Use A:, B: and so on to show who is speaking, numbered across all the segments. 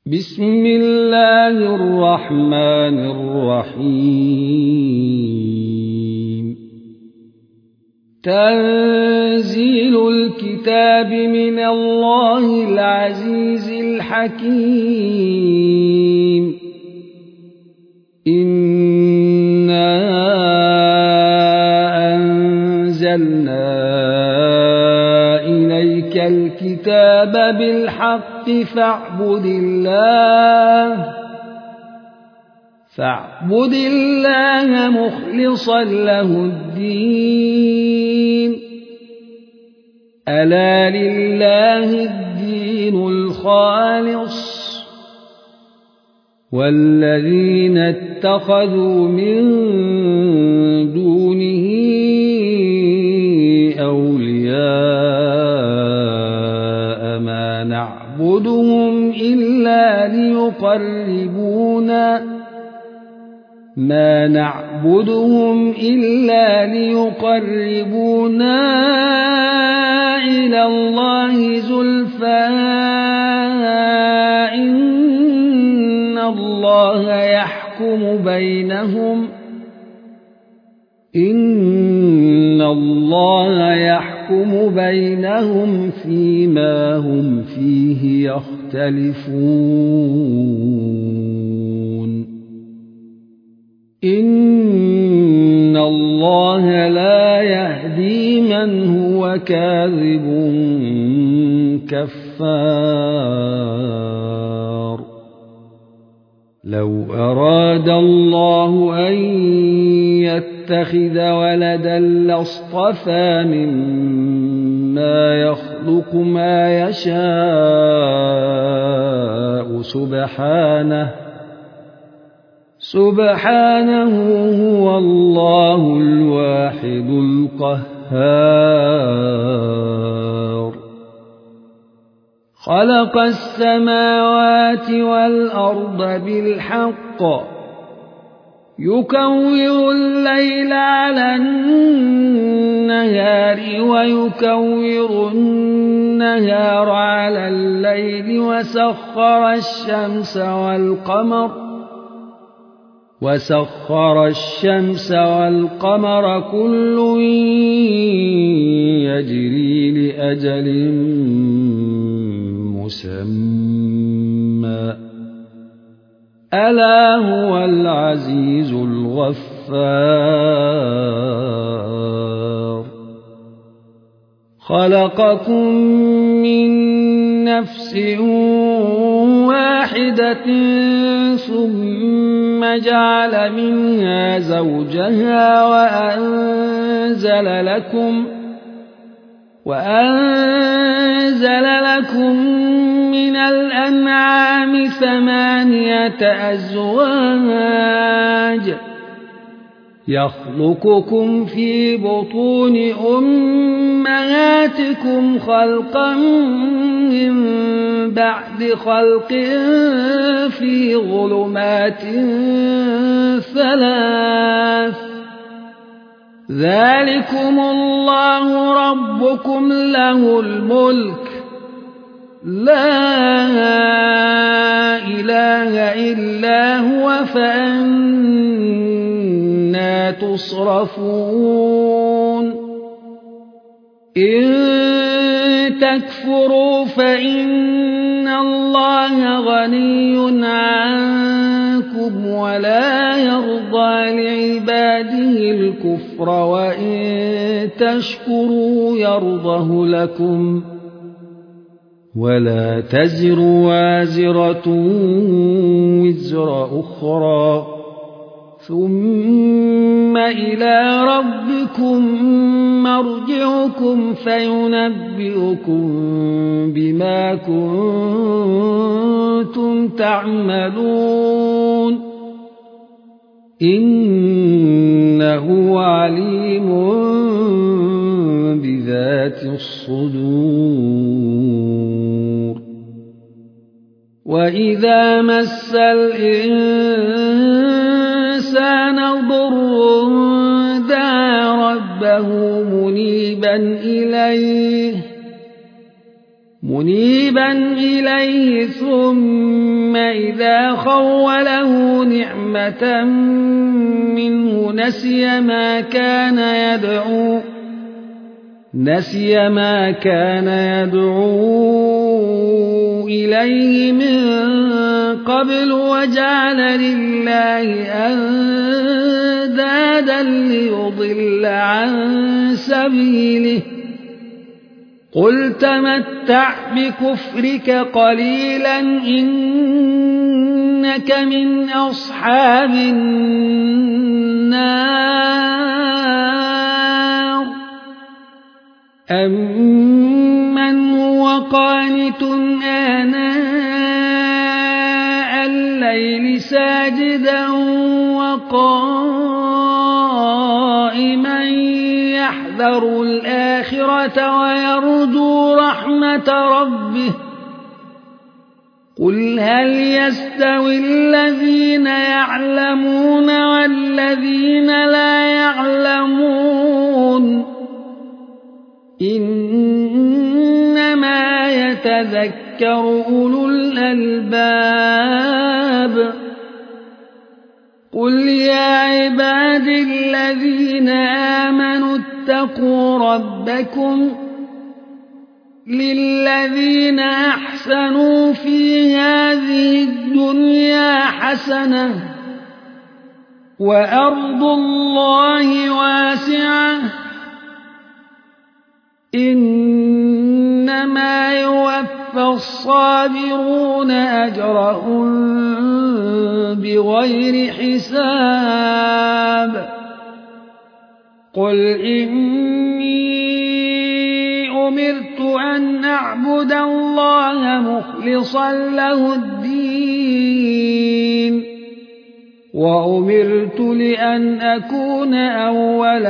A: بسم الله الرحمن الرحيم. تنزيل الكتاب من الله العزيز الحكيم. إنا أنزلنا إليك الكتاب بالحق فاعبد الله مخلصا له الدين. ألا لله الدين الخالص والذين اتخذوا من دونه أولياء ما نعبدهم إلا ليقربونا إلى الله زلفى إن الله يحكم بينهم فيما هم فيه يختلفون. إن الله لا يهدي من هو كاذب كفار. لو أراد الله أن يتخذ ولدا لاصطفى مما يخلق ما يشاء سبحانه هو الله الواحد القهار. خلق السماوات والأرض بالحق يكور الليل على النهار ويكور النهار على الليل وسخر الشمس والقمر كل يجري لأجل مسمى ألا هو العزيز الغفار. خلقكم من نفس واحدة ثم جعل منها زوجها وأنزل لكم من الأنعام 8 أزواج يخلقكم في بطون أمهاتكم خلقا من بعد خلق في ظلمات 3 ذلكم الله ربكم له الملك لا إله إلا هو فأنى تصرفون. إن تكفروا فإن الله غني عنكم ولا يرضى لعباده الكفر وإن تشكروا يرضه لكم ولا تزر وازرة وزر أخرى ثم إلى ربكم مرجعكم فينبئكم بما كنتم تعملون. إنه عليم بذات الصدور. وإذا مس الإنسان ضر دعا ربه منيبا منيبا إليه ثم إذا خوله نعمة منه نسي ما كان يدعو إليه من قبل وجعل لله أندادا ليضل عن سبيله قل تمتع بكفرك قليلا إنك من أصحاب النار أمن هو قانت آناء الليل ساجدا وقائما يحذر الآخرة ويرجو رحمة ربه قل هل يستوي الذين يعلمون والذين لا يعلمون إنما يتذكر أولو الألباب قل يا عباد الذين آمنوا اتقوا ربكم للذين أحسنوا في هذه الدنيا حسنة وأرض الله واسعة إنما يوفى الصابرون أجرهم بغير حساب قل إني أمرت أن أعبد الله مخلصا له الدين وأمرت لأن أكون أول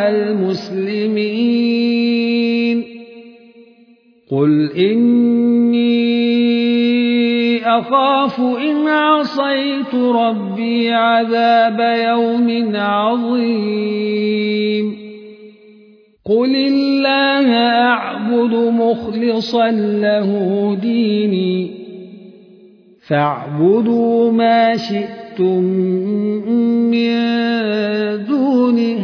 A: المسلمين قل إني أخاف إن عصيت ربي عذاب يوم عظيم قل الله أعبد مخلصا له ديني فاعبدوا ما شئتم من دونه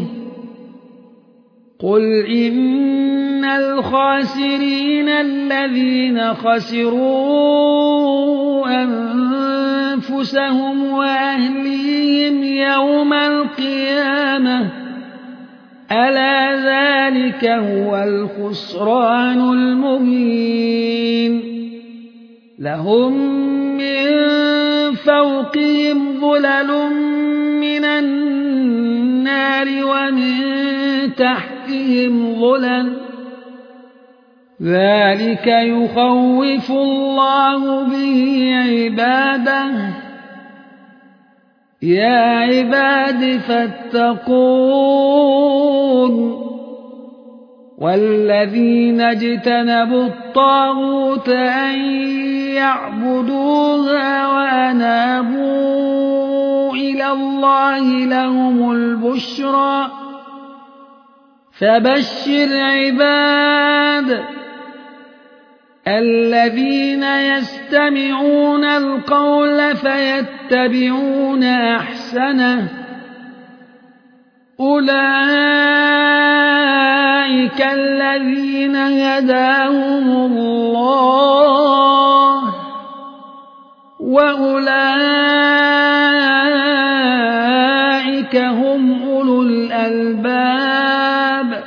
A: قل إن الخاسرين الذين خسروا أنفسهم وأهليهم يوم القيامة ألا ذلك هو الخسران المبين لهم من فوقهم ظلل من النار ومن تحتهم ظلل ذلك يخوف الله به عباده يا عباد فاتقون والذين اجتنبوا الطاغوت أن يعبدوها وأنابوا إلى الله لهم البشرى فبشر عباد الذين يستمعون القول فيتبعون أحسنه أولئك الذين هداهم الله وأولئك هم أولو الألباب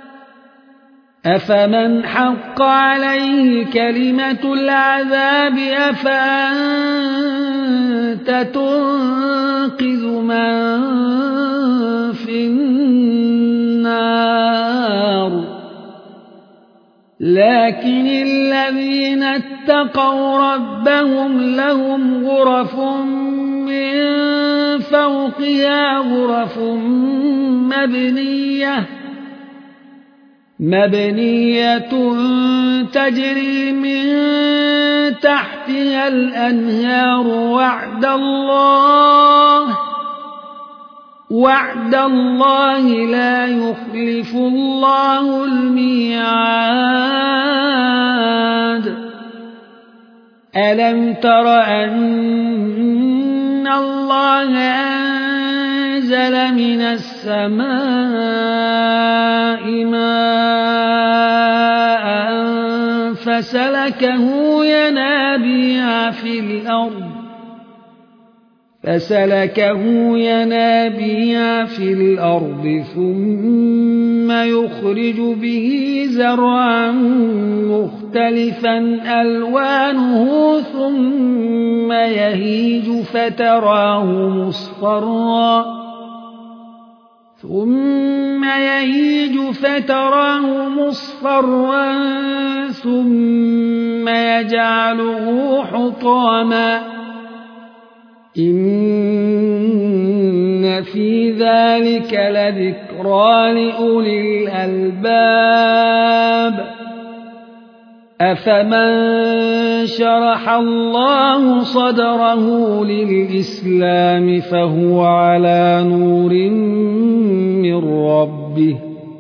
A: أفمن حق عليه كلمة العذاب أفأنت تنقذ من في النار لكن الذين اتقوا ربهم لهم غرف من فوقها غرف مبنية تجري من تحتها الأنهار وعد الله لا يخلف الله الميعاد ألم تر أن الله أنزل من السماء ماء فسلكه ينابيع في الأرض ثم يخرج به زرعا مختلفا ألوانه ثم يهيج فتراه مصفرا ثم يجعله حطاما إن في ذلك لذكرى لأولي الألباب أفمن شرح الله صدره للإسلام فهو على نور من ربه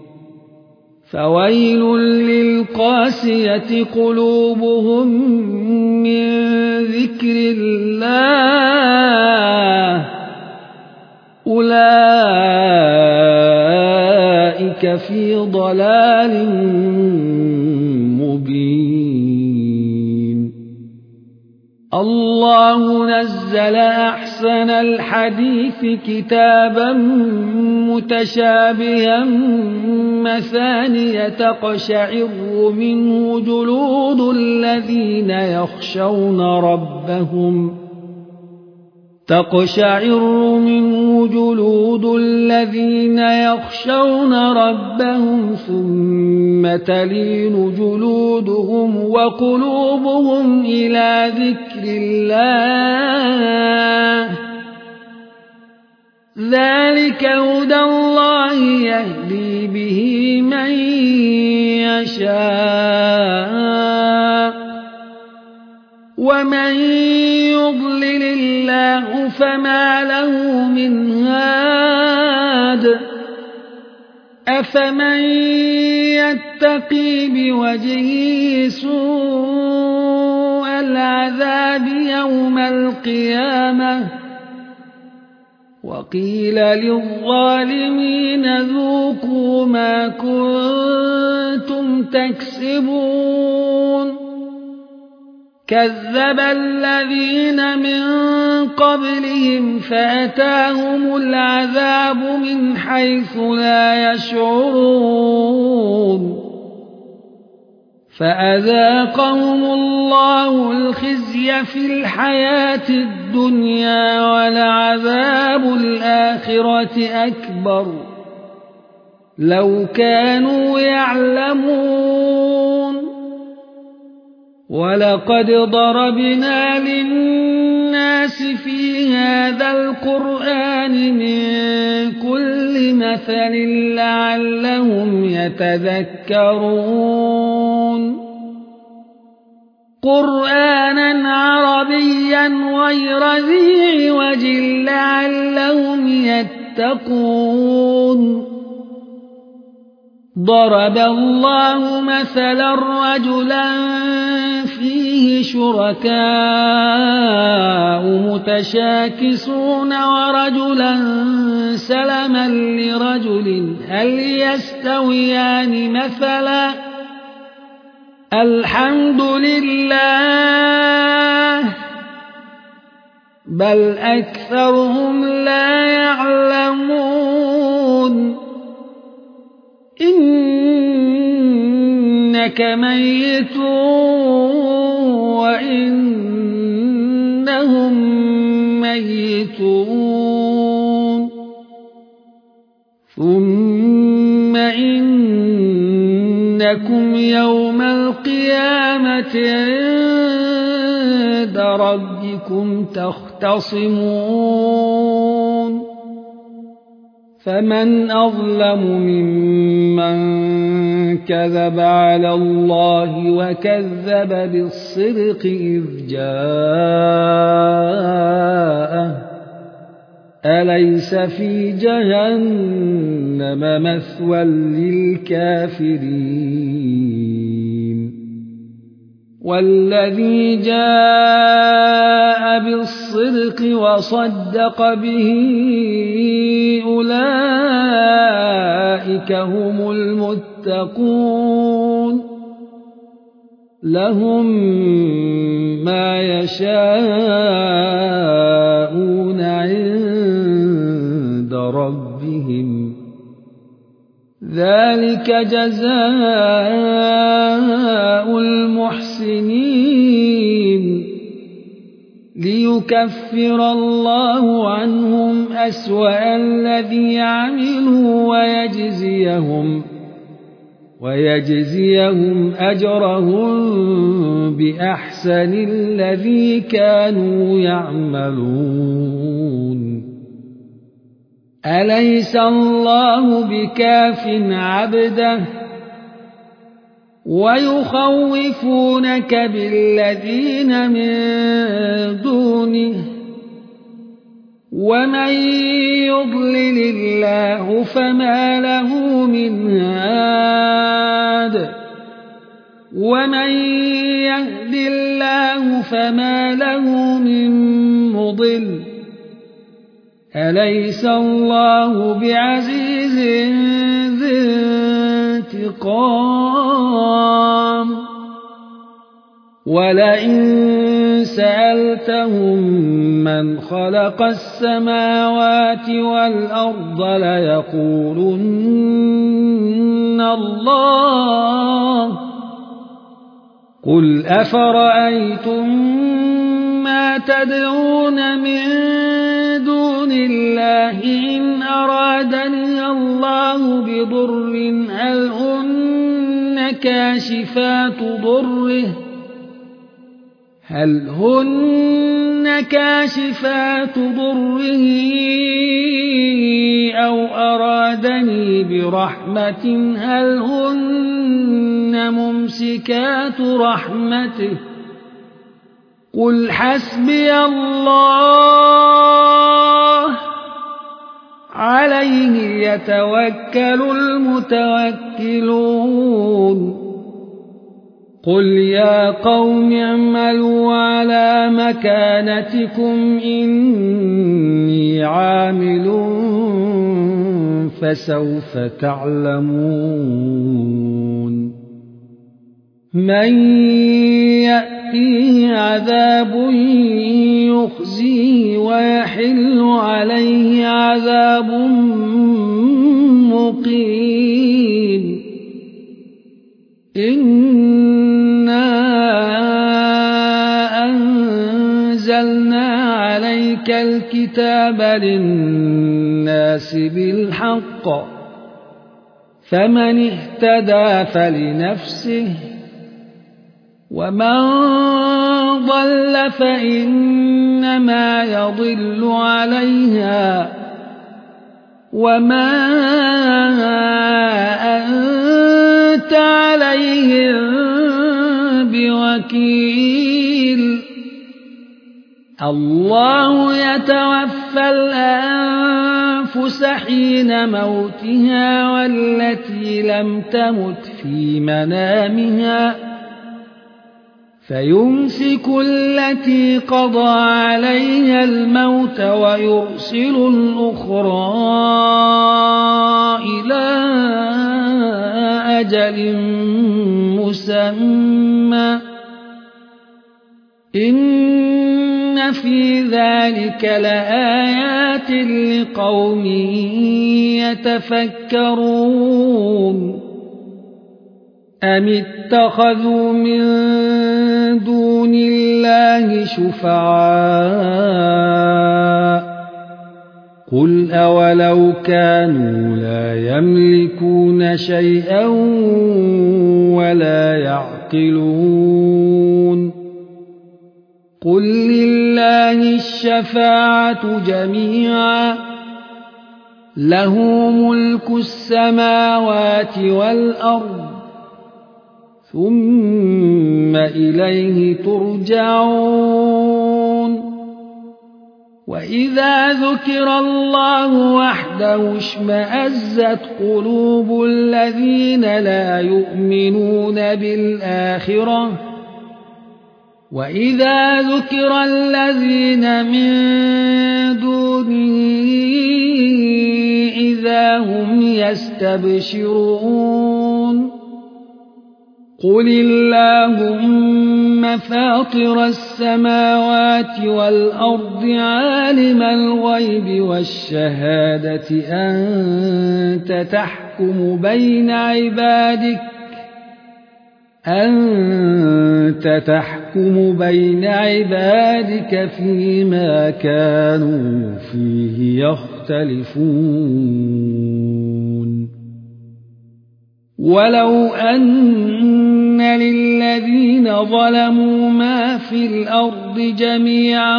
A: فويل للقاسية قلوبهم من ذكر الله أولئك في ضلال مبين الله نزل أحسن الحديث كتابا متشابها مثانية تقشعر منه جلود الذين يخشون ربهم ثم تلين جلودهم وقلوبهم إلى ذكر الله ذلك هدى الله يهدي به من يشاء ومن يضلل الله فما له من هاد أفمن يتقي بوجهه سوء العذاب يوم القيامة وقيل للظالمين ذوقوا ما كنتم تكسبون كذب الذين من قبلهم فأتاهم العذاب من حيث لا يشعرون فأذاقهم الله الخزي في الحياة الدنيا ولعذاب الآخرة أكبر لو كانوا يعلمون ولقد ضربنا للناس في هذا القرآن من كل مثل لعلهم يتذكرون قرآنا عربيا غير ذي عوج لعلهم يتقون ضرب الله مثلا رجلا فيه شركاء متشاكسون ورجلا سلما لرجل هل يستويان مثلا الحمد لله بل أكثرهم لا يعلمون إنك ميت وإنهم ميتون ثم إنكم يوم القيامة عند ربكم تختصمون فمن أظلم ممن كذب على الله وكذب بالصدق إذ جاءه أليس في جهنم مثوى للكافرين والذي جاء بالصدق وصدق به أولئك هم المتقون لهم ما يشاءون عند ربهم ذلك جزاء المحسنين ليكفر الله عنهم أسوأ الذي عملوا ويجزيهم أجرهم بأحسن الذي كانوا يعملون أليس الله بكاف عبده ويخوفونك بالذين من دونه ومن يضلل الله فما له من هاد ومن يهد الله فما له من مضل أليس الله بعزيز ذي انتقام ولئن سألتهم من خلق السماوات والأرض ليقولن الله قل أفرأيتم ما تدعون من دون الله إن أرادني الله بضر هل هن كاشفات ضره أو أرادني برحمة هل هن ممسكات رحمته قل حسبي الله عليه يتوكل المتوكلون قل يا قوم اعملوا على مكانتكم إني عامل فسوف تعلمون من يأتيه عذاب يخزيه ويحل عليه عذاب مقيم إنا أنزلنا عليك الكتاب للناس بالحق فمن اهتدى فلنفسه ومن ضل فإنما يضل عليها وما أنت عليهم بوكيل الله يتوفى الأنفس حين موتها والتي لم تمت في منامها فيمسك التي قضى عليها الموت ويرسل الأخرى إلى أجل مسمى إن في ذلك لآيات لقوم يتفكرون أم اتخذوا من دون الله شفعاء قل أولو كانوا لا يملكون شيئا ولا يعقلون قل لله الشفاعة جميعا له ملك السماوات والأرض ثم إليه ترجعون وإذا ذكر الله وحده اشمأزت قلوب الذين لا يؤمنون بالآخرة وإذا ذكر الذين من دونه إذا هم يستبشرون قل اللهم فاطر السماوات والأرض عالم الغيب والشهادة أنت تحكم بين عبادك فيما كانوا فيه يختلفون ولو أن للذين ظلموا ما في الأرض جميعا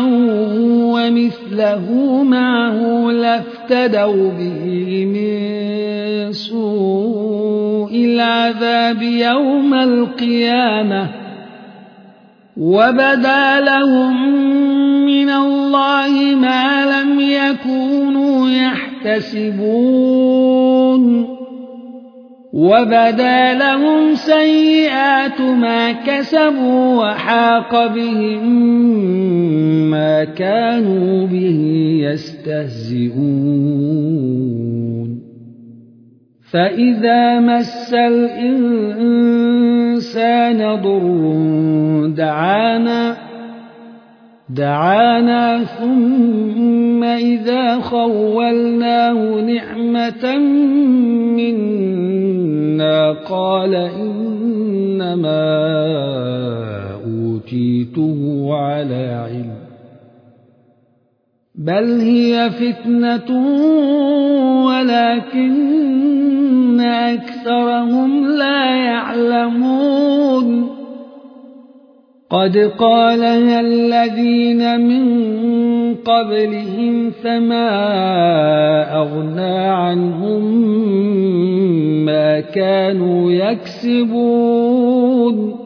A: ومثله معه لافتدوا به من سوء العذاب يوم القيامة وبدا لهم من الله ما لم يكونوا يحتسبون وبدا لهم سيئات ما كسبوا وحاق بهم ما كانوا به يستهزئون فإذا مس الإنسان ضر دعانا ثم إذا خولناه نعمة منا قال إنما أوتيته على علم بل هي فتنة ولكن أكثرهم لا يعلمون قد قالها الذين من قبلهم فما أغنى عنهم ما كانوا يكسبون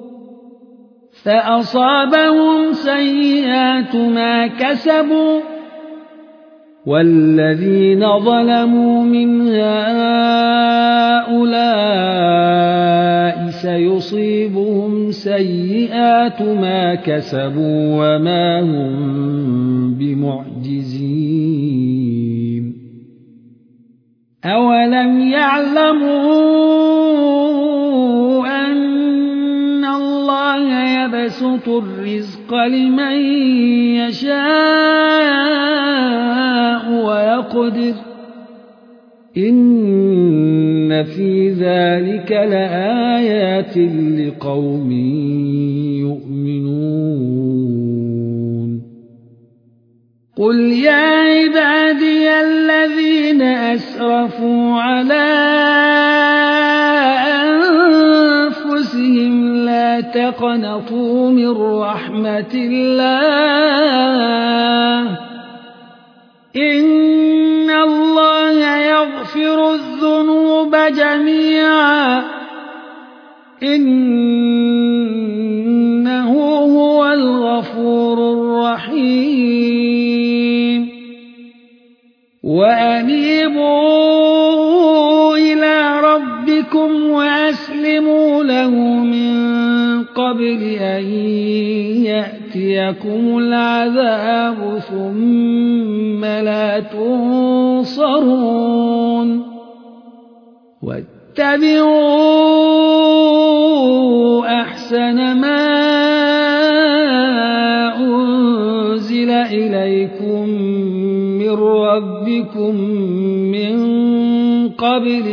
A: فأصابهم سيئات ما كسبوا والذين ظلموا من هؤلاء سيصيبهم سيئات ما كسبوا وما هم بمعجزين أولم يعلموا أن الله يبسط الرزق لمن يشاء ويقدر إن في ذلك لآيات لقوم يؤمنون قل يا عبادي الذين أسرفوا على أنفسهم لا تقنطوا من رحمة الله إن الله يغفر الذنوب جميعا إنه هو الغفور الرحيم وأنيبوا إلى ربكم وأسلموا له من قبل أن يأتيكم العذاب ثم لا تنصرون واتبعوا أحسن ما أنزل إليكم من ربكم من قبل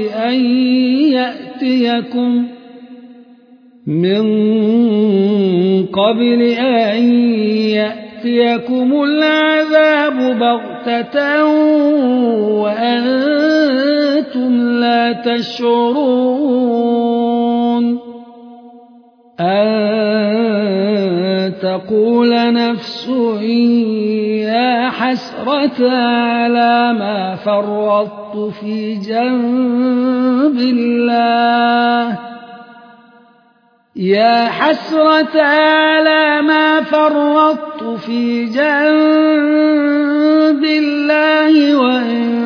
A: أن يأتيكم العذاب بغتة وأنتم لا تشعرون أن تقول نفس يا حسرة على ما فرطت في جنب الله يا حسرة على ما فرطت في جنب الله وإن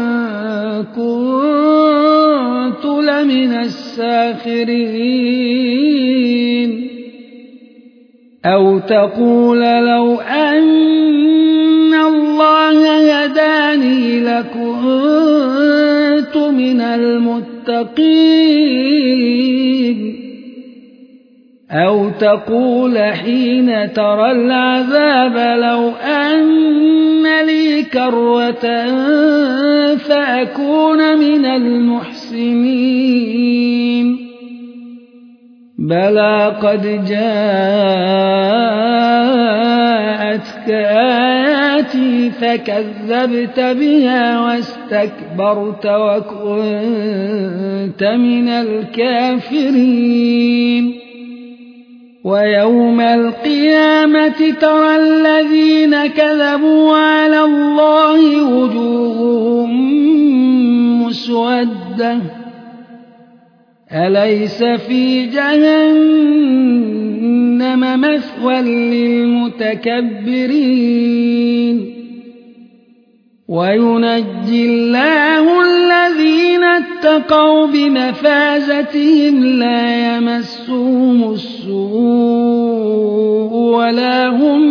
A: كنت لمن الساخرين أو تقول لو أن الله هداني لكنت من المتقين أو تقول حين ترى العذاب لو أن لي كرة فأكون من المحسنين بلى قد جاءتك آياتي فكذبت بها واستكبرت وكنت من الكافرين ويوم القيامة ترى الذين كذبوا على الله وجوههم مسودة أليس في جهنم مثوى للمتكبرين وينجي الله الذين اتقوا بمفازتهم لا يمسهم السوء ولا هم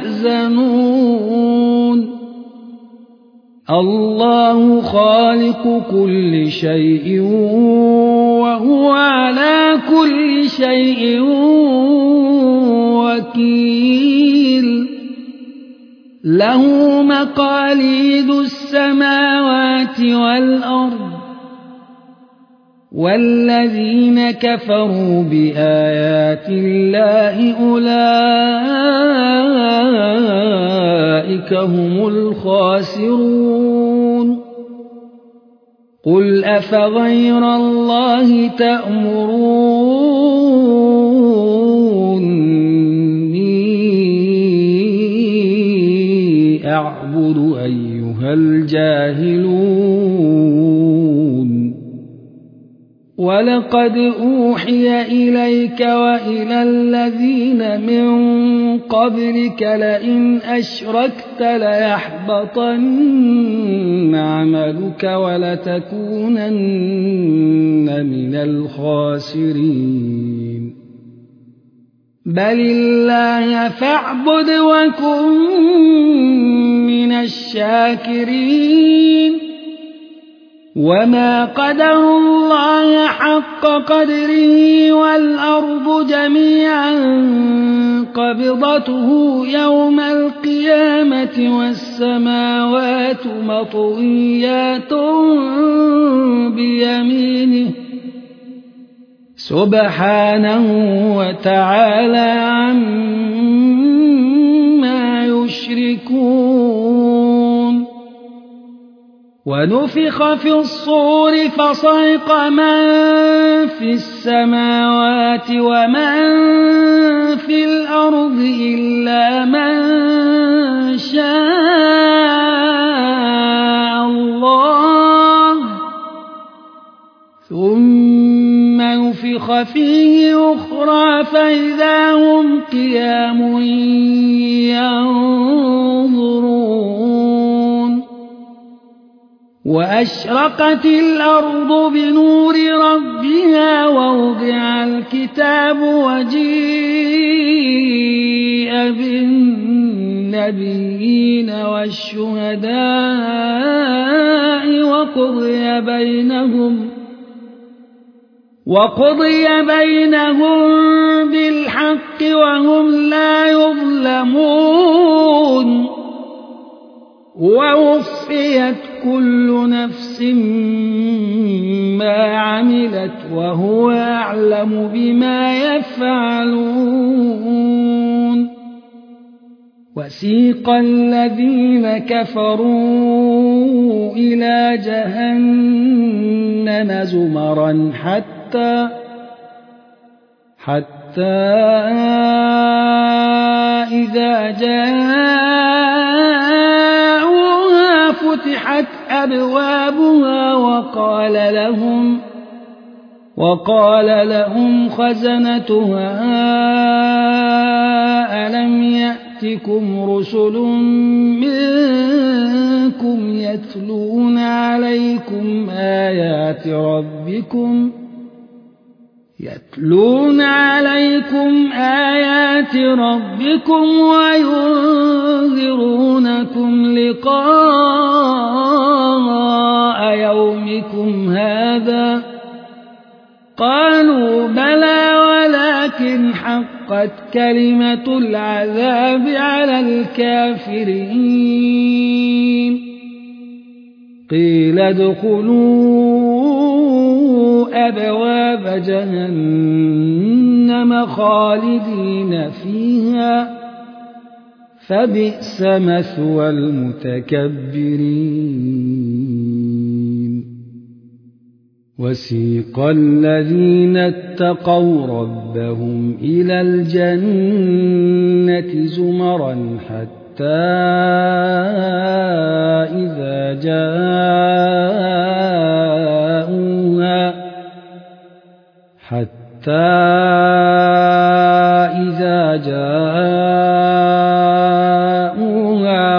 A: يحزنون الله خالق كل شيء وهو على كل شيء وكيل له مقاليد السماوات والأرض والذين كفروا بآيات الله أولئك هم الخاسرون قل أفغير الله تأمروني أعبد أيها الجاهلون ولقد أوحي إليك وإلى الذين من قبلك لئن أشركت ليحبطن عملك ولتكونن من الخاسرين بل الله فاعبد وكن من الشاكرين وما قدروا الله حق قدره والأرض جميعا قبضته يوم القيامة والسماوات مطويات بيمينه سبحانه وتعالى عما يشركون ونفخ في الصور فصعق من في السماوات ومن في الأرض إلا من شاء الله ثم نفخ فيه أخرى فإذا هم قيام ينظرون وأشرقت الأرض بنور ربها ووضع الكتاب وجيء بالنبيين والشهداء وقضي بينهم بالحق وهم لا يظلمون ووفيت كل نفس ما عملت وهو أعلم بما يفعلون وسيق الذين كفروا إلى جهنم زمرا حتى إذا جاءوها فتحت أبوابها وقال لهم خزنتها ألم يأتكم رسل منكم يتلون عليكم آيات ربكم يتلون عليكم آيات ربكم وينذرونكم لقاء يومكم هذا قالوا بلى ولكن حقت كلمة العذاب على الكافرين قيل ادخلوا أبواب جهنم خالدين فيها فبئس مثوى المتكبرين وسيق الذين اتقوا ربهم إلى الجنة زمرا حتى إذا جاءوها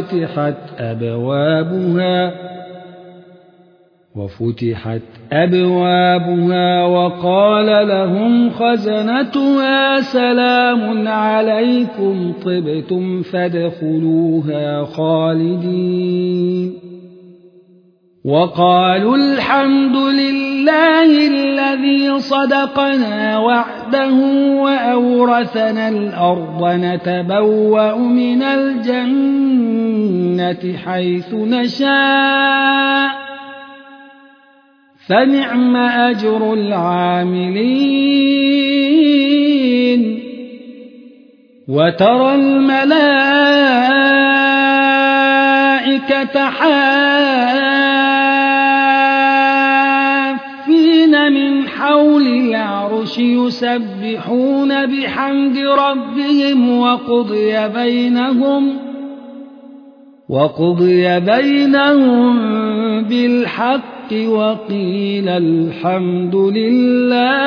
A: وفتحت أبوابها وقال لهم خزنتها سلام عليكم طبتم فادخلوها خالدين وقالوا الحمد لله الذي صدقنا وعده وأورثنا الأرض نتبوأ من الجنة حيث نشاء فنعم أجر العاملين وترى الملائكة حافين من حول العرش يسبحون بحمد ربهم وقضي بينهم بالحق وقيل الحمد لله